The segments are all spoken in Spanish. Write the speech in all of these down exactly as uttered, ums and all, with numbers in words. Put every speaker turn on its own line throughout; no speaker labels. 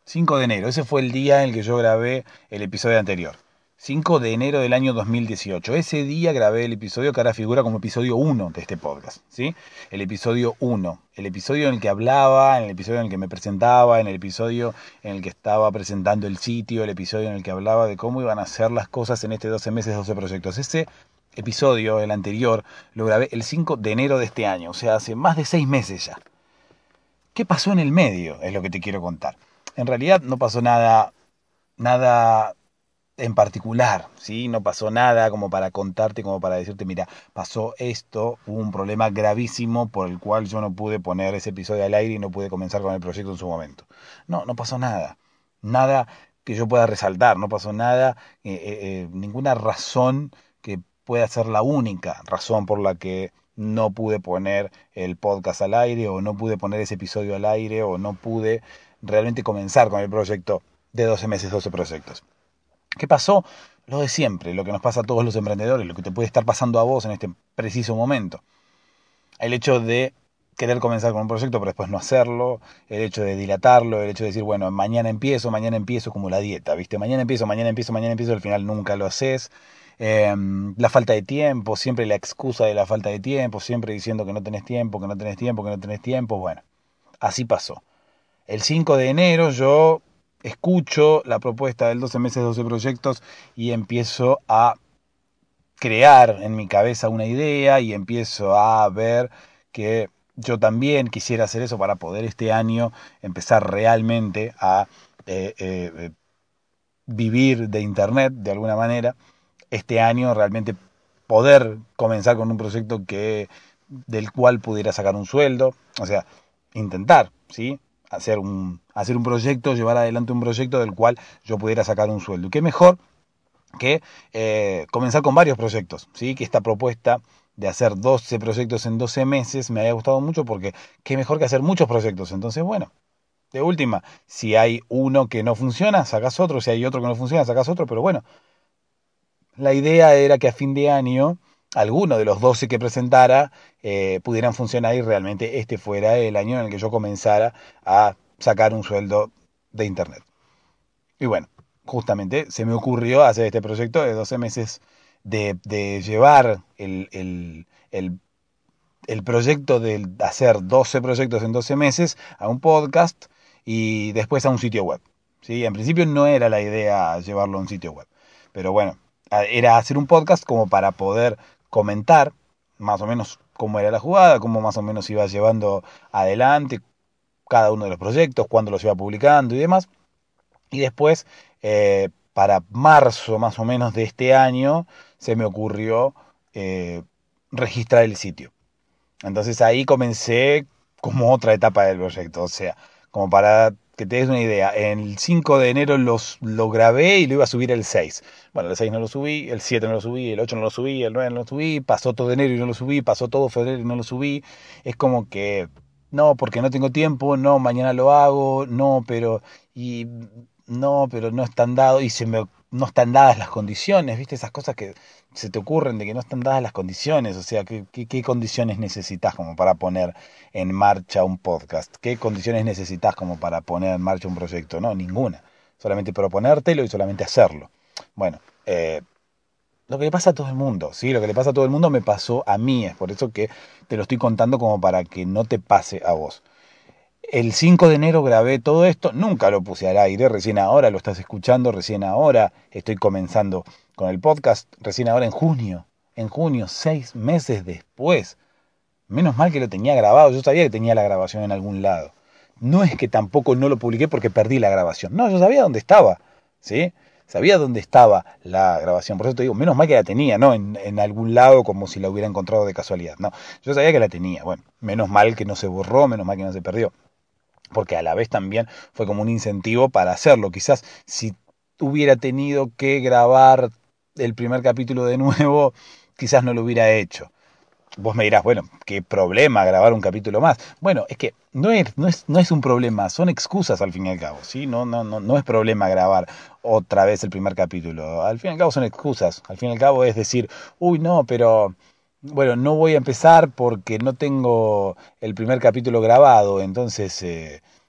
cinco de enero, ese fue el día en el que yo grabé el episodio anterior. cinco de enero del año dos mil dieciocho. Ese día grabé el episodio que ahora figura como episodio uno de este podcast, ¿sí? El episodio uno. El episodio en el que hablaba, en el episodio en el que me presentaba, en el episodio en el que estaba presentando el sitio, el episodio en el que hablaba de cómo iban a ser las cosas en este doce meses, doce proyectos. Ese episodio, el anterior, lo grabé el cinco de enero de este año, o sea, hace más de seis meses ya. ¿Qué pasó en el medio? Es lo que te quiero contar. En realidad no pasó nada, nada en particular, ¿sí? No pasó nada como para contarte, como para decirte, mira, pasó esto, hubo un problema gravísimo por el cual yo no pude poner ese episodio al aire y no pude comenzar con el proyecto en su momento. No, no pasó nada. Nada que yo pueda resaltar, no pasó nada, eh, eh, eh, ninguna razón que pueda ser la única razón por la que no pude poner el podcast al aire o no pude poner ese episodio al aire o no pude realmente comenzar con el proyecto de doce meses, doce proyectos. ¿Qué pasó? Lo de siempre, lo que nos pasa a todos los emprendedores, lo que te puede estar pasando a vos en este preciso momento. El hecho de querer comenzar con un proyecto pero después no hacerlo, el hecho de dilatarlo, el hecho de decir, bueno, mañana empiezo, mañana empiezo, como la dieta, ¿viste? Mañana empiezo, mañana empiezo, mañana empiezo, al final nunca lo haces. Eh, la falta de tiempo, siempre la excusa de la falta de tiempo, siempre diciendo que no tenés tiempo, que no tenés tiempo, que no tenés tiempo, bueno, así pasó. El cinco de enero yo escucho la propuesta del doce meses, doce proyectos y empiezo a crear en mi cabeza una idea y empiezo a ver que yo también quisiera hacer eso para poder este año empezar realmente a eh, eh, vivir de internet de alguna manera. Este año realmente poder comenzar con un proyecto que del cual pudiera sacar un sueldo, o sea, intentar, ¿sí? Hacer un, hacer un proyecto, llevar adelante un proyecto del cual yo pudiera sacar un sueldo. ¿Y qué mejor que eh, comenzar con varios proyectos? ¿Sí? Que esta propuesta de hacer doce proyectos en doce meses me haya gustado mucho porque qué mejor que hacer muchos proyectos. Entonces, bueno, de última, si hay uno que no funciona, sacas otro, si hay otro que no funciona, sacas otro, pero bueno, la idea era que a fin de año alguno de los doce que presentara eh, pudieran funcionar y realmente este fuera el año en el que yo comenzara a sacar un sueldo de internet. Y bueno, justamente se me ocurrió hacer este proyecto de doce meses de, de llevar el, el, el, el proyecto de hacer doce proyectos en doce meses a un podcast y después a un sitio web. ¿Sí? En principio no era la idea llevarlo a un sitio web, pero bueno, era hacer un podcast como para poder comentar más o menos cómo era la jugada, cómo más o menos iba llevando adelante cada uno de los proyectos, cuándo los iba publicando y demás. Y después, eh, para marzo más o menos de este año, se me ocurrió eh, registrar el sitio. Entonces ahí comencé como otra etapa del proyecto, o sea, como para que te des una idea, el cinco de enero los, lo grabé y lo iba a subir el seis. Bueno, el seis no lo subí, el siete no lo subí, el ocho no lo subí, el nueve no lo subí, pasó todo enero y no lo subí, pasó todo febrero y no lo subí. Es como que, no, porque no tengo tiempo, no, mañana lo hago, no, pero, y no, pero no están dados, y se me, no están dadas las condiciones, ¿viste? Esas cosas que se te ocurren de que no están dadas las condiciones, o sea, ¿qué, qué, qué condiciones necesitas como para poner en marcha un podcast? ¿Qué condiciones necesitas como para poner en marcha un proyecto? No, ninguna. Solamente proponértelo y solamente hacerlo. Bueno, eh, lo que le pasa a todo el mundo, ¿sí? Lo que le pasa a todo el mundo me pasó a mí, es por eso que te lo estoy contando como para que no te pase a vos. El cinco de enero grabé todo esto, nunca lo puse al aire, recién ahora lo estás escuchando, recién ahora estoy comenzando con el podcast, recién ahora en junio, en junio, seis meses después. Menos mal que lo tenía grabado, yo sabía que tenía la grabación en algún lado. No es que tampoco no lo publiqué porque perdí la grabación, no, yo sabía dónde estaba, ¿sí? Sabía dónde estaba la grabación, por eso te digo, menos mal que la tenía, no en, en algún lado como si la hubiera encontrado de casualidad, no, yo sabía que la tenía, bueno, menos mal que no se borró, menos mal que no se perdió, porque a la vez también fue como un incentivo para hacerlo. Quizás si hubiera tenido que grabar el primer capítulo de nuevo, quizás no lo hubiera hecho. Vos me dirás, bueno, qué problema grabar un capítulo más. Bueno, es que no es, no es, no es un problema, son excusas al fin y al cabo, ¿sí? No, no, no, no es problema grabar otra vez el primer capítulo. Al fin y al cabo son excusas. Al fin y al cabo es decir, uy, no, pero bueno, no voy a empezar porque no tengo el primer capítulo grabado, entonces eh,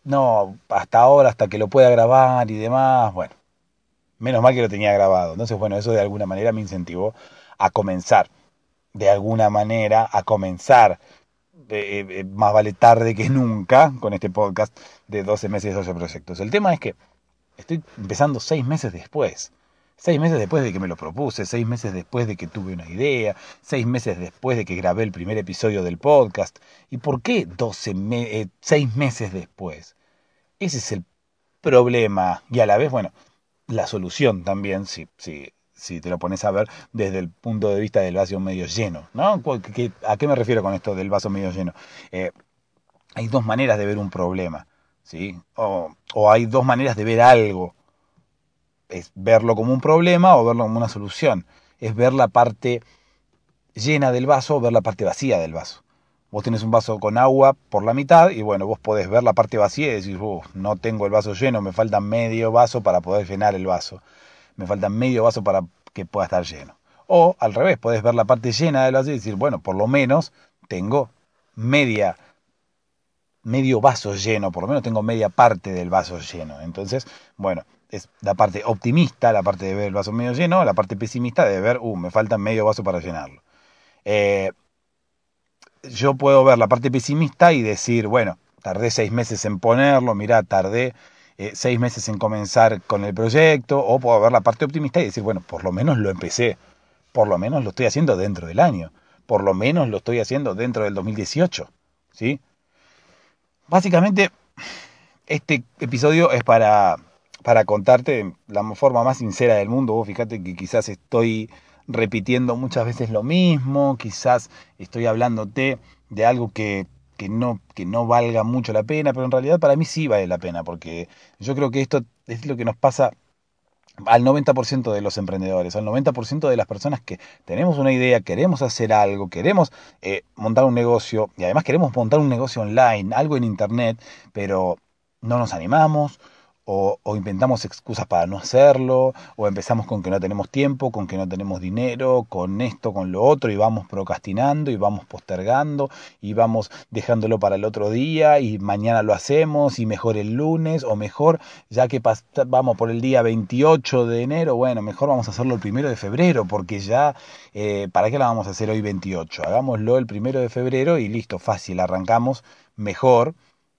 no, hasta ahora, hasta que lo pueda grabar y demás, bueno, menos mal que lo tenía grabado. Entonces, bueno, eso de alguna manera me incentivó a comenzar, de alguna manera, a comenzar, eh, eh, más vale tarde que nunca, con este podcast de doce meses, doce proyectos. El tema es que estoy empezando seis meses después. Seis meses después de que me lo propuse, seis meses después de que tuve una idea, seis meses después de que grabé el primer episodio del podcast. ¿Y por qué doce me eh, seis meses después? Ese es el problema. Y a la vez, bueno, la solución también, si, si, si te lo pones a ver desde el punto de vista del vaso medio lleno, ¿no? ¿Qué- ¿A qué me refiero con esto del vaso medio lleno? Eh, hay dos maneras de ver un problema, ¿sí? O, o hay dos maneras de ver algo. Es verlo como un problema o verlo como una solución. Es ver la parte llena del vaso o ver la parte vacía del vaso. Vos tenés un vaso con agua por la mitad y bueno, vos podés ver la parte vacía y decir, uh, no tengo el vaso lleno, me falta medio vaso para poder llenar el vaso. Me falta medio vaso para que pueda estar lleno. O al revés, podés ver la parte llena del vaso y decir, bueno, por lo menos tengo media, medio vaso lleno, por lo menos tengo media parte del vaso lleno. Entonces, bueno, es la parte optimista, la parte de ver el vaso medio lleno, la parte pesimista de ver, uh, me falta medio vaso para llenarlo. Eh, yo puedo ver la parte pesimista y decir, bueno, tardé seis meses en ponerlo, mirá, tardé eh, seis meses en comenzar con el proyecto, o puedo ver la parte optimista y decir, bueno, por lo menos lo empecé, por lo menos lo estoy haciendo dentro del año, por lo menos lo estoy haciendo dentro del dos mil dieciocho, ¿sí? Básicamente, este episodio es para, para contarte la forma más sincera del mundo. Vos fíjate que quizás estoy repitiendo muchas veces lo mismo, quizás estoy hablándote de algo que, que, no, que no valga mucho la pena, pero en realidad para mí sí vale la pena, porque yo creo que esto es lo que nos pasa al noventa por ciento de los emprendedores, al noventa por ciento de las personas que tenemos una idea, queremos hacer algo, queremos eh, montar un negocio y además queremos montar un negocio online, algo en internet, pero no nos animamos o, o inventamos excusas para no hacerlo o empezamos con que no tenemos tiempo, con que no tenemos dinero, con esto, con lo otro y vamos procrastinando y vamos postergando y vamos dejándolo para el otro día y mañana lo hacemos y mejor el lunes o mejor ya que pas- vamos por el día veintiocho de enero, bueno, mejor vamos a hacerlo el primero de febrero, porque ya, eh, ¿para qué la vamos a hacer hoy veintiocho? Hagámoslo el primero de febrero y listo, fácil, arrancamos mejor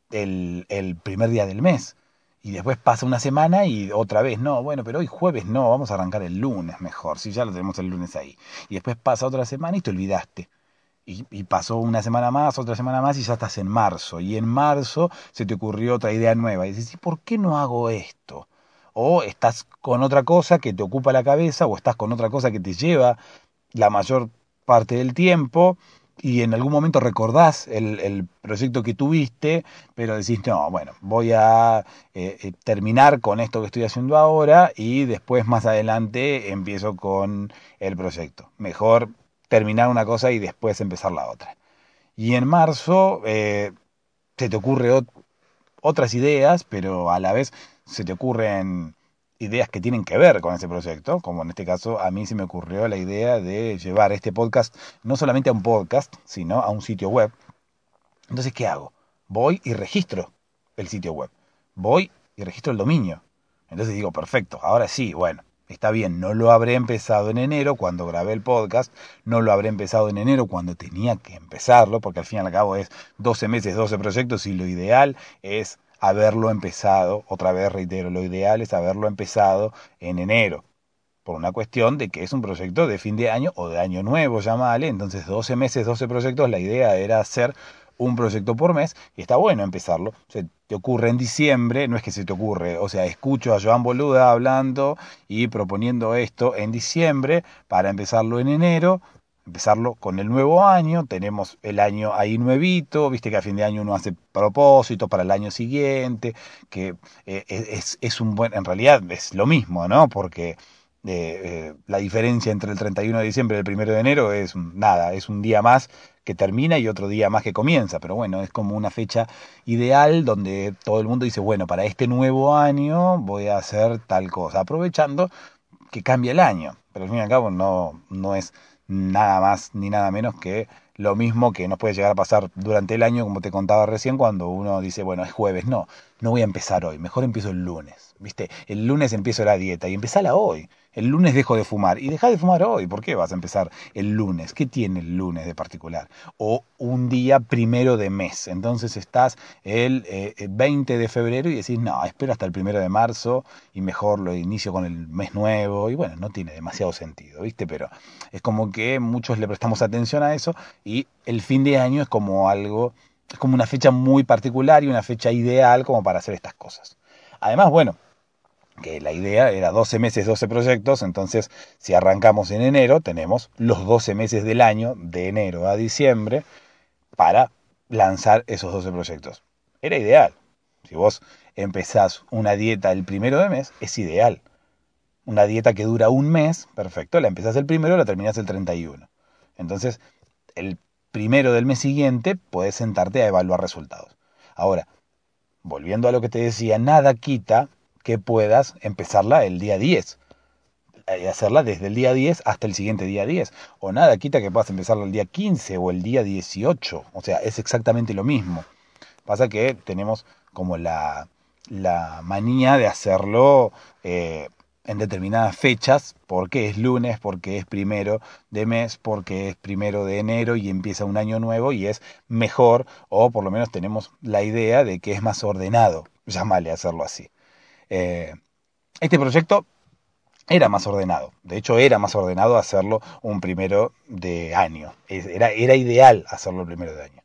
el, el primer día del mes. Y después pasa una semana y otra vez, no, bueno, pero hoy jueves no, vamos a arrancar el lunes mejor, si ya lo tenemos el lunes ahí. Y después pasa otra semana y te olvidaste. Y, y pasó una semana más, otra semana más y ya estás en marzo. Y en marzo se te ocurrió otra idea nueva. Y dices, ¿y por qué no hago esto? O estás con otra cosa que te ocupa la cabeza o estás con otra cosa que te lleva la mayor parte del tiempo y en algún momento recordás el, el proyecto que tuviste, pero decís, no, bueno, voy a eh, eh, terminar con esto que estoy haciendo ahora y después más adelante empiezo con el proyecto. Mejor terminar una cosa y después empezar la otra. Y en marzo eh, se te ocurre ot- otras ideas, pero a la vez se te ocurren ideas que tienen que ver con ese proyecto, como en este caso a mí se me ocurrió la idea de llevar este podcast no solamente a un podcast, sino a un sitio web. Entonces, ¿qué hago? Voy y registro el sitio web. Voy y registro el dominio. Entonces digo, perfecto, ahora sí, bueno, está bien, no lo habré empezado en enero cuando grabé el podcast, no lo habré empezado en enero cuando tenía que empezarlo, porque al fin y al cabo es doce meses, doce proyectos y lo ideal es haberlo empezado, otra vez reitero, lo ideal es haberlo empezado en enero por una cuestión de que es un proyecto de fin de año o de año nuevo, llámale, entonces doce meses, doce proyectos, la idea era hacer un proyecto por mes y está bueno empezarlo. Se te ocurre en diciembre, no es que se te ocurre, o sea, escucho a Joan Boluda hablando y proponiendo esto en diciembre para empezarlo en enero, empezarlo con el nuevo año, tenemos el año ahí nuevito, viste que a fin de año uno hace propósito para el año siguiente, que eh, es, es un buen, en realidad es lo mismo, ¿no? Porque eh, eh, la diferencia entre el treinta y uno de diciembre y el primero de enero es nada, es un día más que termina y otro día más que comienza, pero bueno, es como una fecha ideal donde todo el mundo dice, bueno, para este nuevo año voy a hacer tal cosa, aprovechando que cambia el año, pero al fin y al cabo no, no es nada más ni nada menos que Lo mismo que nos puede llegar a pasar durante el año, como te contaba recién, cuando uno dice, bueno, es jueves, no, no voy a empezar hoy, mejor empiezo el lunes, ¿viste? El lunes empiezo la dieta y empezala hoy. El lunes dejo de fumar y deja de fumar hoy. ¿Por qué vas a empezar el lunes? ¿Qué tiene el lunes de particular? O un día primero de mes. Entonces estás el eh, veinte de febrero y decís, no, espero hasta el primero de marzo y mejor lo inicio con el mes nuevo. Y bueno, no tiene demasiado sentido, ¿viste? Pero es como que muchos le prestamos atención a eso y el fin de año es como algo, es como una fecha muy particular y una fecha ideal como para hacer estas cosas. Además, bueno, que la idea era doce meses, doce proyectos, entonces si arrancamos en enero, tenemos los doce meses del año, de enero a diciembre, para lanzar esos doce proyectos. Era ideal. Si vos empezás una dieta el primero de mes, es ideal. Una dieta que dura un mes, perfecto, la empezás el primero, la terminás el treinta y uno. Entonces, el primero del mes siguiente, podés sentarte a evaluar resultados. Ahora, volviendo a lo que te decía, nada quita que puedas empezarla el día diez y hacerla desde el día diez hasta el siguiente día diez. O nada quita que puedas empezarla el día quince o el día dieciocho. O sea, es exactamente lo mismo. Pasa que tenemos como la, la manía de hacerlo eh, en determinadas fechas, porque es lunes, porque es primero de mes, porque es primero de enero y empieza un año nuevo y es mejor, o por lo menos tenemos la idea de que es más ordenado, llámale a hacerlo así. Eh, este proyecto era más ordenado, de hecho era más ordenado hacerlo un primero de año, era, era ideal hacerlo el primero de año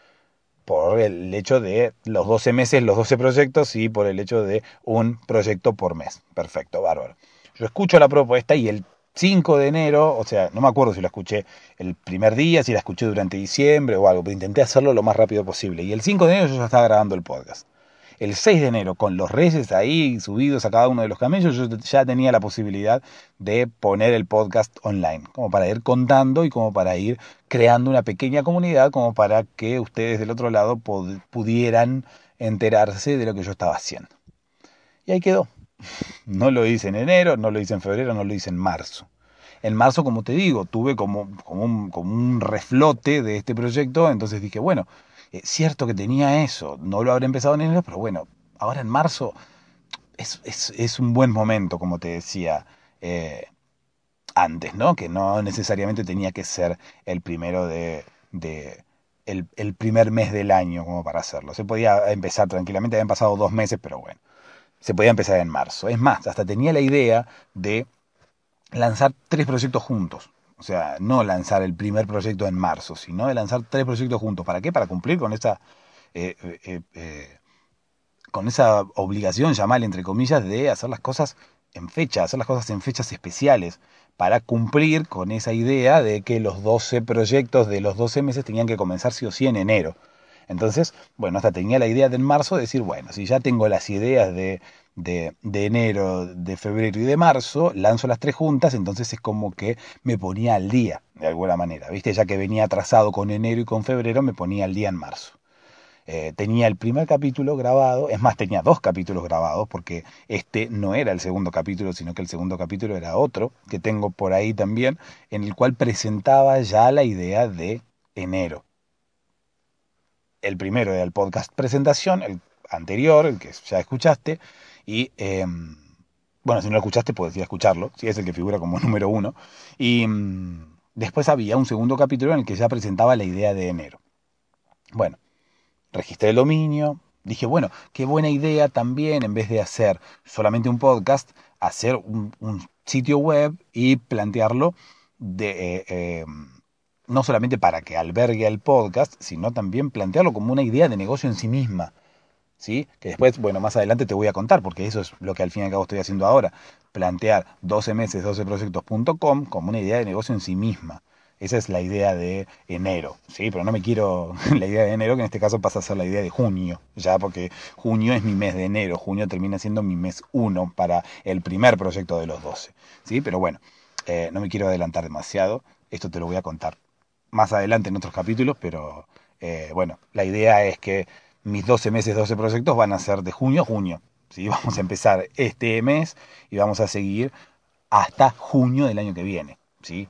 por el hecho de los doce meses, los doce proyectos y por el hecho de un proyecto por mes. Perfecto, bárbaro. Yo escucho la propuesta y el cinco de enero, o sea, no me acuerdo si la escuché el primer día, si la escuché durante diciembre o algo, pero intenté hacerlo lo más rápido posible. Y el cinco de enero yo ya estaba grabando el podcast. El seis de enero, con los reyes ahí subidos a cada uno de los camellos, yo ya tenía la posibilidad de poner el podcast online, como para ir contando y como para ir creando una pequeña comunidad, como para que ustedes del otro lado pudieran enterarse de lo que yo estaba haciendo. Y ahí quedó. No lo hice en enero, no lo hice en febrero, no lo hice en marzo. En marzo, como te digo, tuve como, como, un, como un reflote de este proyecto, entonces dije, bueno, es cierto que tenía eso, no lo habré empezado en enero, pero bueno, ahora en marzo es, es, es un buen momento, como te decía eh, antes, ¿no? Que no necesariamente tenía que ser el primero de, de el, el primer mes del año como para hacerlo. Se podía empezar tranquilamente, habían pasado dos meses, pero bueno, se podía empezar en marzo. Es más, hasta tenía la idea de lanzar tres proyectos juntos. O sea, no lanzar el primer proyecto en marzo, sino de lanzar tres proyectos juntos. ¿Para qué? Para cumplir con esa, eh, eh, eh, con esa obligación, llamarle entre comillas, de hacer las cosas en fecha, hacer las cosas en fechas especiales, para cumplir con esa idea de que los doce proyectos de los doce meses tenían que comenzar sí o sí en enero. Entonces, bueno, hasta tenía la idea de en marzo de decir, bueno, si ya tengo las ideas de, de, de enero, de febrero y de marzo, lanzo las tres juntas, entonces es como que me ponía al día, de alguna manera, ¿viste? Ya que venía atrasado con enero y con febrero, me ponía al día en marzo. Eh, tenía el primer capítulo grabado, es más, tenía dos capítulos grabados, porque este no era el segundo capítulo, sino que el segundo capítulo era otro, que tengo por ahí también, en el cual presentaba ya la idea de enero. El primero era el podcast presentación, el anterior, el que ya escuchaste, y eh, bueno, si no lo escuchaste puedes ir a escucharlo, si es el que figura como número uno, y mm, después había un segundo capítulo en el que ya presentaba la idea de enero. Bueno, registré el dominio, dije, bueno, qué buena idea también, en vez de hacer solamente un podcast, hacer un, un sitio web y plantearlo de... Eh, eh, no solamente para que albergue el podcast, sino también plantearlo como una idea de negocio en sí misma, ¿sí? Que después, bueno, más adelante te voy a contar, porque eso es lo que al fin y al cabo estoy haciendo ahora, plantear doce meses, doce proyectos punto com como una idea de negocio en sí misma. Esa es la idea de enero, ¿sí? Pero no me quiero la idea de enero, que en este caso pasa a ser la idea de junio, ya porque junio es mi mes de enero, junio termina siendo mi mes uno para el primer proyecto de los doce, ¿sí? Pero bueno, eh, no me quiero adelantar demasiado, esto te lo voy a contar más adelante en otros capítulos, pero eh, bueno, la idea es que mis doce meses, doce proyectos van a ser de junio a junio, ¿sí? Vamos a empezar este mes y vamos a seguir hasta junio del año que viene, ¿sí?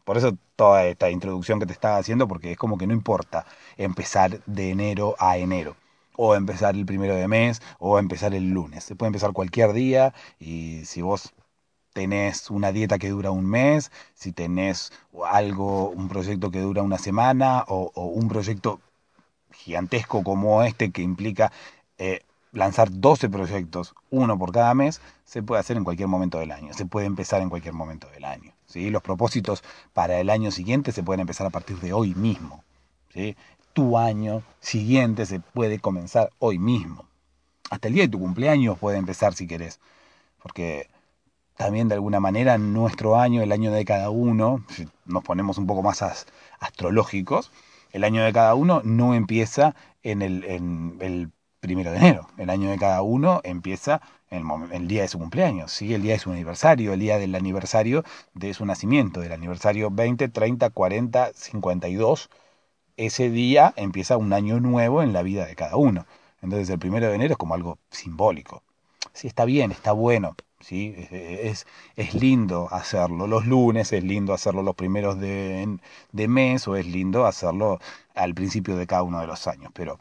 Por eso toda esta introducción que te estaba haciendo, porque es como que no importa empezar de enero a enero, o empezar el primero de mes, o empezar el lunes. Se puede empezar cualquier día y si vos tenés una dieta que dura un mes, si tenés algo, un proyecto que dura una semana, o, o un proyecto gigantesco como este que implica eh, lanzar doce proyectos, uno por cada mes, se puede hacer en cualquier momento del año, se puede empezar en cualquier momento del año. ¿Sí? Los propósitos para el año siguiente se pueden empezar a partir de hoy mismo. ¿Sí? Tu año siguiente se puede comenzar hoy mismo. Hasta el día de tu cumpleaños puede empezar si querés. Porque también de alguna manera nuestro año, el año de cada uno, si nos ponemos un poco más as- astrológicos, el año de cada uno no empieza en el, en el primero de enero. El año de cada uno empieza en el, momen- el día de su cumpleaños, ¿sí? El día de su aniversario, el día del aniversario de su nacimiento, del aniversario veinte, treinta, cuarenta, cincuenta y dos. Ese día empieza un año nuevo en la vida de cada uno. Entonces el primero de enero es como algo simbólico. Sí, está bien, está bueno, ¿sí? Es, es lindo hacerlo los lunes, es lindo hacerlo los primeros de, de mes o es lindo hacerlo al principio de cada uno de los años, pero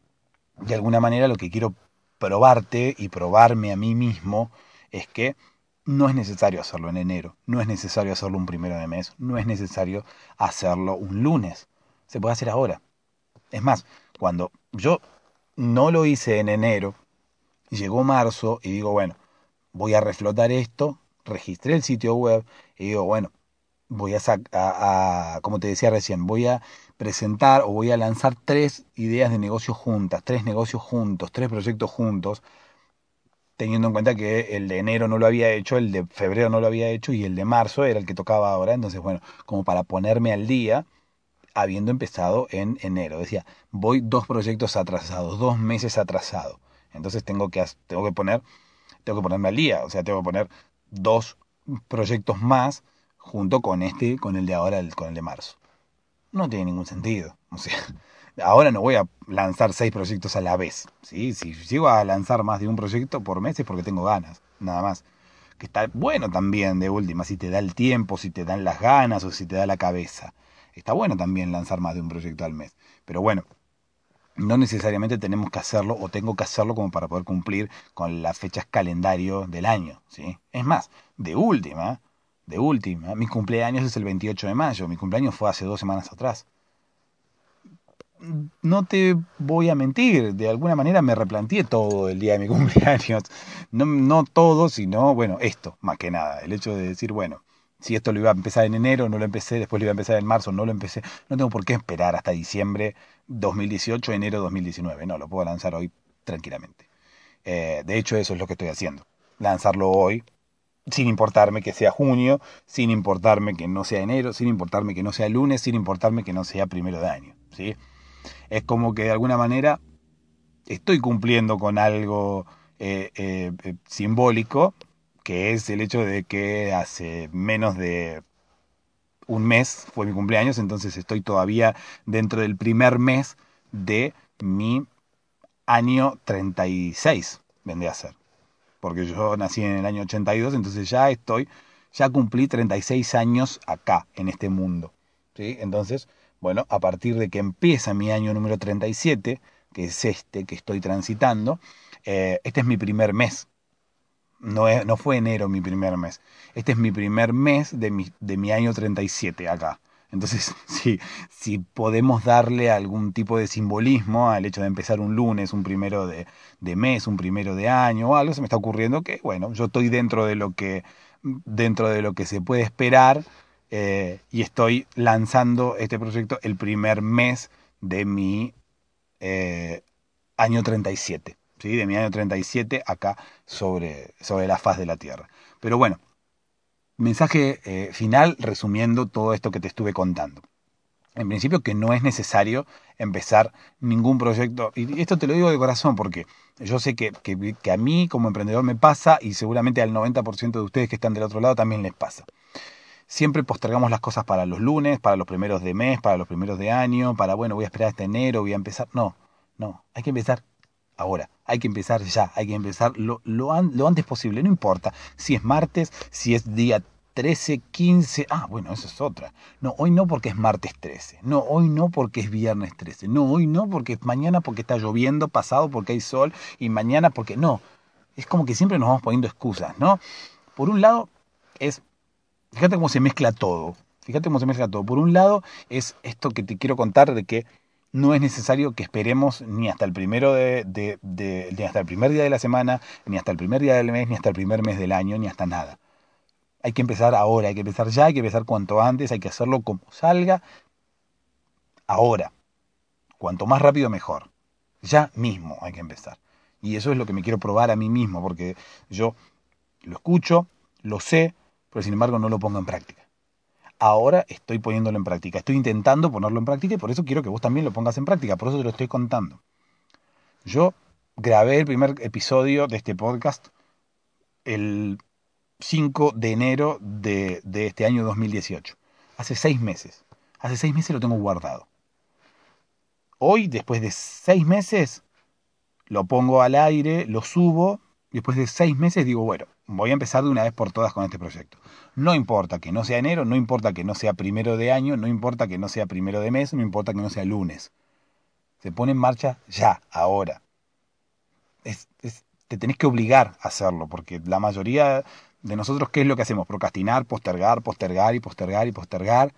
de alguna manera lo que quiero probarte y probarme a mí mismo es que no es necesario hacerlo en enero, no es necesario hacerlo un primero de mes, no es necesario hacerlo un lunes, se puede hacer ahora. Es más, cuando yo no lo hice en enero, llegó marzo y digo, bueno, voy a reflotar esto, registré el sitio web y digo, bueno, voy a, sac- a, a, como te decía recién, voy a presentar o voy a lanzar tres ideas de negocio juntas, tres negocios juntos, tres proyectos juntos, teniendo en cuenta que el de enero no lo había hecho, el de febrero no lo había hecho y el de marzo era el que tocaba ahora. Entonces, bueno, como para ponerme al día, habiendo empezado en enero. Decía, voy dos proyectos atrasados, dos meses atrasado. Entonces tengo que, tengo que poner tengo que ponerme al día, o sea, tengo que poner dos proyectos más junto con este, con el de ahora, el- con el de marzo. No tiene ningún sentido. O sea, ahora no voy a lanzar seis proyectos a la vez. ¿Sí? Si llego a lanzar más de un proyecto por mes es porque tengo ganas, nada más. Que está bueno también, de última, si te da el tiempo, si te dan las ganas o si te da la cabeza. Está bueno también lanzar más de un proyecto al mes. Pero bueno, no necesariamente tenemos que hacerlo o tengo que hacerlo como para poder cumplir con las fechas calendario del año, ¿sí? Es más, de última, de última, mi cumpleaños es el veintiocho de mayo, mi cumpleaños fue hace dos semanas atrás. No te voy a mentir, de alguna manera me replanteé todo el día de mi cumpleaños. No, no todo, sino, bueno, esto, más que nada. El hecho de decir, bueno, si esto lo iba a empezar en enero, no lo empecé, después lo iba a empezar en marzo, no lo empecé. No tengo por qué esperar hasta diciembre dos mil dieciocho, enero dos mil diecinueve. No, lo puedo lanzar hoy tranquilamente. Eh, de hecho, eso es lo que estoy haciendo. Lanzarlo hoy, sin importarme que sea junio, sin importarme que no sea enero, sin importarme que no sea lunes, sin importarme que no sea primero de año, ¿sí? Es como que de alguna manera estoy cumpliendo con algo eh, eh, eh, simbólico, que es el hecho de que hace menos de un mes fue mi cumpleaños, entonces estoy todavía dentro del primer mes de mi año treinta y seis, vendría a ser. Porque yo nací en el año ochenta y dos, entonces ya estoy, ya cumplí treinta y seis años acá, en este mundo. ¿Sí? Entonces, bueno, a partir de que empieza mi año número treinta y siete, que es este que estoy transitando, eh, este es mi primer mes. No, es, no fue enero mi primer mes. Este es mi primer mes de mi, de mi año treinta y siete acá. Entonces, si, si podemos darle algún tipo de simbolismo al hecho de empezar un lunes, un primero de, de mes, un primero de año o algo, se me está ocurriendo que, bueno, yo estoy dentro de lo que, dentro de lo que se puede esperar eh, y estoy lanzando este proyecto el primer mes de mi eh, año treinta y siete, ¿sí? De mi año treinta y siete acá sobre, sobre la faz de la Tierra. Pero bueno, mensaje eh, final resumiendo todo esto que te estuve contando. En principio que no es necesario empezar ningún proyecto, y esto te lo digo de corazón porque yo sé que, que, que a mí como emprendedor me pasa y seguramente al noventa por ciento de ustedes que están del otro lado también les pasa. Siempre postergamos las cosas para los lunes, para los primeros de mes, para los primeros de año, para, bueno, voy a esperar hasta enero, voy a empezar. No, no, hay que empezar ahora, hay que empezar ya, hay que empezar lo, lo, an- lo antes posible, no importa si es martes, si es día trece, quince, ah, bueno, esa es otra. No, hoy no porque es martes trece. No, hoy no porque es viernes trece. No, hoy no porque es mañana porque está lloviendo, pasado porque hay sol y mañana porque no. Es como que siempre nos vamos poniendo excusas, ¿no? Por un lado es, fíjate cómo se mezcla todo. Fíjate cómo se mezcla todo. Por un lado es esto que te quiero contar de que no es necesario que esperemos ni hasta el primero de, de, de, ni hasta el primer día de la semana, ni hasta el primer día del mes, ni hasta el primer mes del año, ni hasta nada. Hay que empezar ahora, hay que empezar ya, hay que empezar cuanto antes, hay que hacerlo como salga ahora. Cuanto más rápido mejor. Ya mismo hay que empezar. Y eso es lo que me quiero probar a mí mismo, porque yo lo escucho, lo sé, pero sin embargo no lo pongo en práctica. Ahora estoy poniéndolo en práctica, estoy intentando ponerlo en práctica y por eso quiero que vos también lo pongas en práctica, por eso te lo estoy contando. Yo grabé el primer episodio de este podcast el cinco de enero de, de este año dos mil dieciocho. Hace seis meses. Hace seis meses lo tengo guardado. Hoy, después de seis meses, lo pongo al aire, lo subo. Después de seis meses digo, bueno, voy a empezar de una vez por todas con este proyecto. No importa que no sea enero, no importa que no sea primero de año, no importa que no sea primero de mes, no importa que no sea lunes. Se pone en marcha ya, ahora. Es, es, te tenés que obligar a hacerlo, porque la mayoría de nosotros, ¿qué es lo que hacemos? Procrastinar, postergar, postergar y postergar y postergar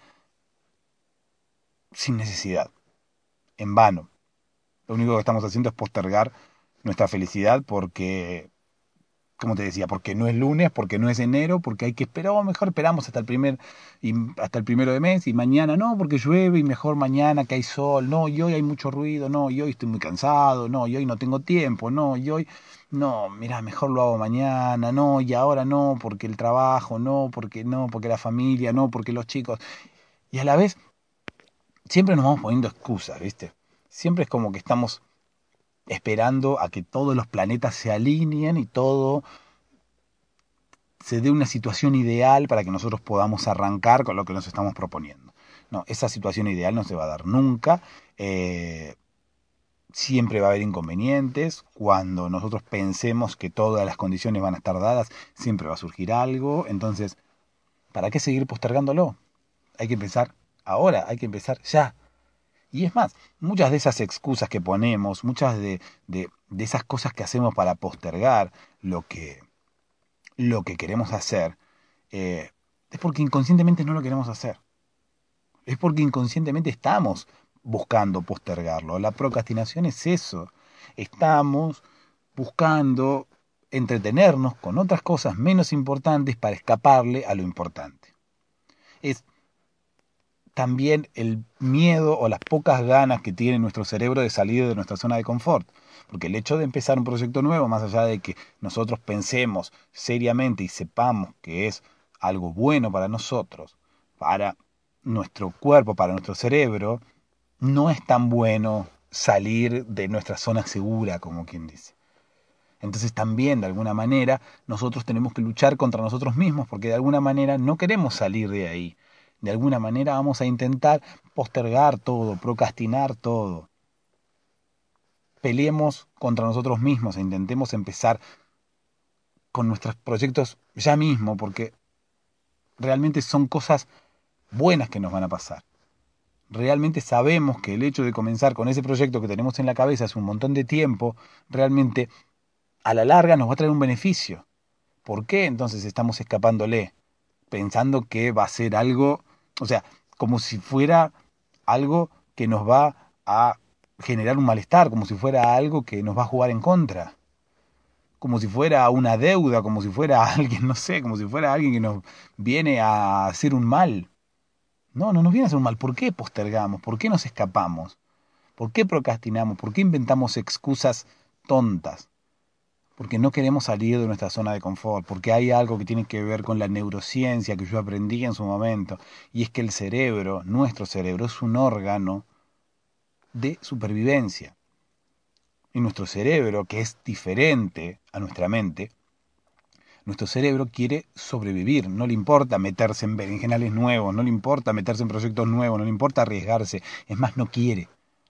sin necesidad, en vano. Lo único que estamos haciendo es postergar nuestra felicidad porque, como te decía, porque no es lunes, porque no es enero, porque hay que esperar, o mejor esperamos hasta el primer y hasta el primero de mes y mañana no, porque llueve y mejor mañana que hay sol, no, y hoy hay mucho ruido, no, y hoy estoy muy cansado, no, y hoy no tengo tiempo, no, y hoy no, mira, mejor lo hago mañana, no, y ahora no, porque el trabajo, no, porque no, porque la familia, no, porque los chicos. Y a la vez siempre nos vamos poniendo excusas, ¿viste? Siempre es como que estamos esperando a que todos los planetas se alineen y todo se dé una situación ideal para que nosotros podamos arrancar con lo que nos estamos proponiendo. No, esa situación ideal no se va a dar nunca. Eh, siempre va a haber inconvenientes. Cuando nosotros pensemos que todas las condiciones van a estar dadas, siempre va a surgir algo. Entonces, ¿para qué seguir postergándolo? Hay que empezar ahora, hay que empezar ya. Y es más, muchas de esas excusas que ponemos, muchas de, de, de esas cosas que hacemos para postergar lo que, lo que queremos hacer, eh, es porque inconscientemente no lo queremos hacer. Es porque inconscientemente estamos buscando postergarlo. La procrastinación es eso. Estamos buscando entretenernos con otras cosas menos importantes para escaparle a lo importante. Es también el miedo o las pocas ganas que tiene nuestro cerebro de salir de nuestra zona de confort. Porque el hecho de empezar un proyecto nuevo, más allá de que nosotros pensemos seriamente y sepamos que es algo bueno para nosotros, para nuestro cuerpo, para nuestro cerebro, no es tan bueno salir de nuestra zona segura, como quien dice. Entonces también, de alguna manera, nosotros tenemos que luchar contra nosotros mismos, porque de alguna manera no queremos salir de ahí. De alguna manera vamos a intentar postergar todo, procrastinar todo. Peleemos contra nosotros mismos e intentemos empezar con nuestros proyectos ya mismo, porque realmente son cosas buenas que nos van a pasar. Realmente sabemos que el hecho de comenzar con ese proyecto que tenemos en la cabeza hace un montón de tiempo, realmente a la larga nos va a traer un beneficio. ¿Por qué entonces estamos escapándole? Pensando que va a ser algo, o sea, como si fuera algo que nos va a generar un malestar, como si fuera algo que nos va a jugar en contra, como si fuera una deuda, como si fuera alguien, no sé, como si fuera alguien que nos viene a hacer un mal. No, no nos viene a hacer un mal. ¿Por qué postergamos? ¿Por qué nos escapamos? ¿Por qué procrastinamos? ¿Por qué inventamos excusas tontas? Porque no queremos salir de nuestra zona de confort, porque hay algo que tiene que ver con la neurociencia que yo aprendí en su momento, y es que el cerebro, nuestro cerebro, es un órgano de supervivencia. Y nuestro cerebro, que es diferente a nuestra mente, nuestro cerebro quiere sobrevivir, no le importa meterse en berenjenales nuevos, no le importa meterse en proyectos nuevos, no le importa arriesgarse, es más, no quiere.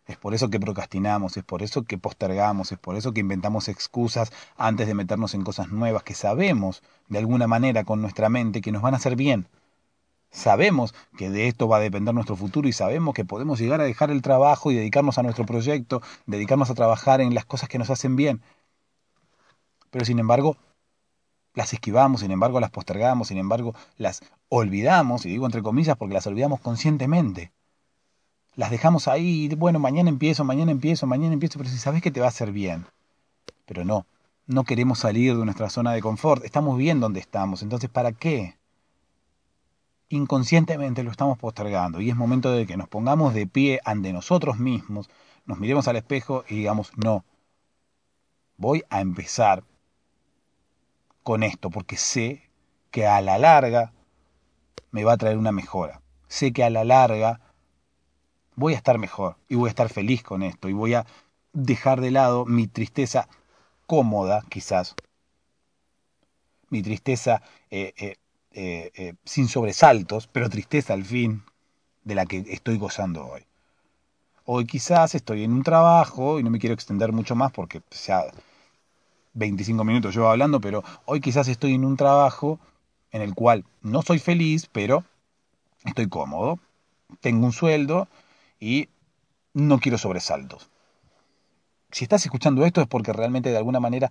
Es por eso que procrastinamos, es por eso que postergamos, es por eso que inventamos excusas antes de meternos en cosas nuevas que sabemos, de alguna manera, con nuestra mente, que nos van a hacer bien. Sabemos que de esto va a depender nuestro futuro y sabemos que podemos llegar a dejar el trabajo y dedicarnos a nuestro proyecto, dedicarnos a trabajar en las cosas que nos hacen bien. Pero sin embargo, las esquivamos, sin embargo, las postergamos, sin embargo, las olvidamos, y digo entre comillas porque las olvidamos conscientemente. Las dejamos ahí, y bueno, mañana empiezo, mañana empiezo, mañana empiezo, pero si sabes que te va a hacer bien. Pero no, no queremos salir de nuestra zona de confort, estamos bien donde estamos, entonces ¿para qué? Inconscientemente lo estamos postergando y es momento de que nos pongamos de pie ante nosotros mismos, nos miremos al espejo y digamos, no, voy a empezar con esto porque sé que a la larga me va a traer una mejora. Sé que a la larga voy a estar mejor y voy a estar feliz con esto y voy a dejar de lado mi tristeza cómoda, quizás, mi tristeza eh, eh, eh, eh, sin sobresaltos, pero tristeza al fin, de la que estoy gozando hoy. Hoy quizás estoy en un trabajo, y no me quiero extender mucho más porque ya veinticinco minutos llevo hablando, pero hoy quizás estoy en un trabajo en el cual no soy feliz, pero estoy cómodo, tengo un sueldo y no quiero sobresaltos. Si estás escuchando esto es porque realmente de alguna manera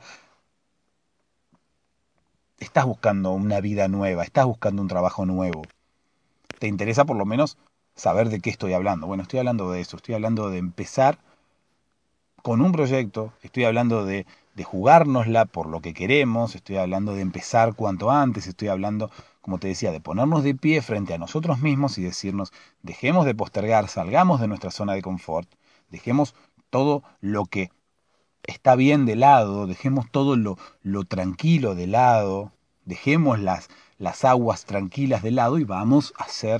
estás buscando una vida nueva, estás buscando un trabajo nuevo. Te interesa por lo menos saber de qué estoy hablando. Bueno, estoy hablando de eso, estoy hablando de empezar con un proyecto, estoy hablando de, de jugárnosla por lo que queremos, estoy hablando de empezar cuanto antes, estoy hablando, como te decía, de ponernos de pie frente a nosotros mismos y decirnos, dejemos de postergar, salgamos de nuestra zona de confort, dejemos todo lo que está bien de lado, dejemos todo lo, lo tranquilo de lado, dejemos las, las aguas tranquilas de lado y vamos a hacer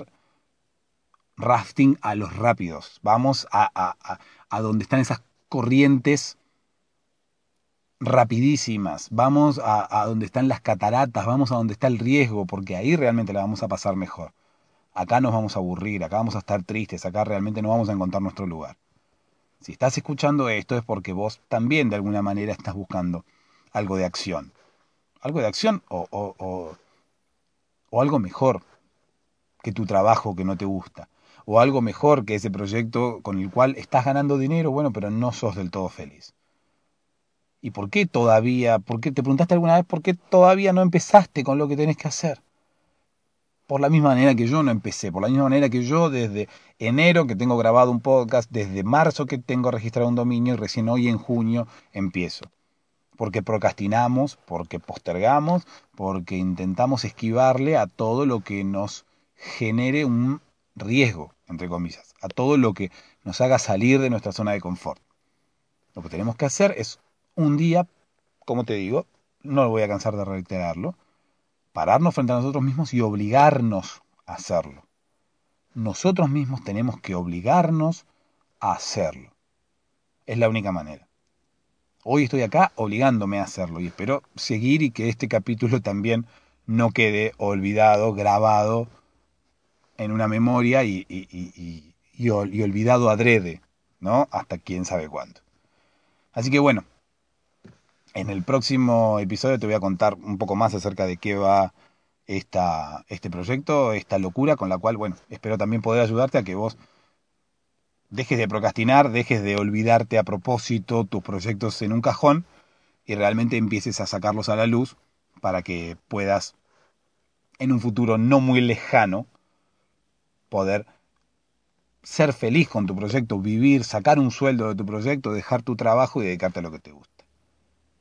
rafting a los rápidos, vamos a, a, a, a donde están esas corrientes rapidísimas, vamos a, a donde están las cataratas, vamos a donde está el riesgo, porque ahí realmente la vamos a pasar mejor. Acá nos vamos a aburrir, acá vamos a estar tristes, acá realmente no vamos a encontrar nuestro lugar. Si estás escuchando esto es porque vos también de alguna manera estás buscando algo de acción. Algo de acción o, o, o, o algo mejor que tu trabajo que no te gusta. O algo mejor que ese proyecto con el cual estás ganando dinero, bueno, pero no sos del todo feliz. ¿Y por qué todavía? ¿Por qué te preguntaste alguna vez por qué todavía no empezaste con lo que tenés que hacer? Por la misma manera que yo no empecé, por la misma manera que yo desde enero que tengo grabado un podcast, desde marzo que tengo registrado un dominio y recién hoy en junio empiezo. Porque procrastinamos, porque postergamos, porque intentamos esquivarle a todo lo que nos genere un riesgo, entre comillas, a todo lo que nos haga salir de nuestra zona de confort. Lo que tenemos que hacer es un día, como te digo, no voy a cansar de reiterarlo, pararnos frente a nosotros mismos y obligarnos a hacerlo. Nosotros mismos tenemos que obligarnos a hacerlo. Es la única manera. Hoy estoy acá obligándome a hacerlo y espero seguir y que este capítulo también no quede olvidado, grabado en una memoria y, y, y, y, y olvidado adrede, ¿no? Hasta quién sabe cuándo. Así que bueno, en el próximo episodio te voy a contar un poco más acerca de qué va esta, este proyecto, esta locura con la cual, bueno, espero también poder ayudarte a que vos dejes de procrastinar, dejes de olvidarte a propósito tus proyectos en un cajón y realmente empieces a sacarlos a la luz para que puedas en un futuro no muy lejano poder ser feliz con tu proyecto, vivir, sacar un sueldo de tu proyecto, dejar tu trabajo y dedicarte a lo que te gusta.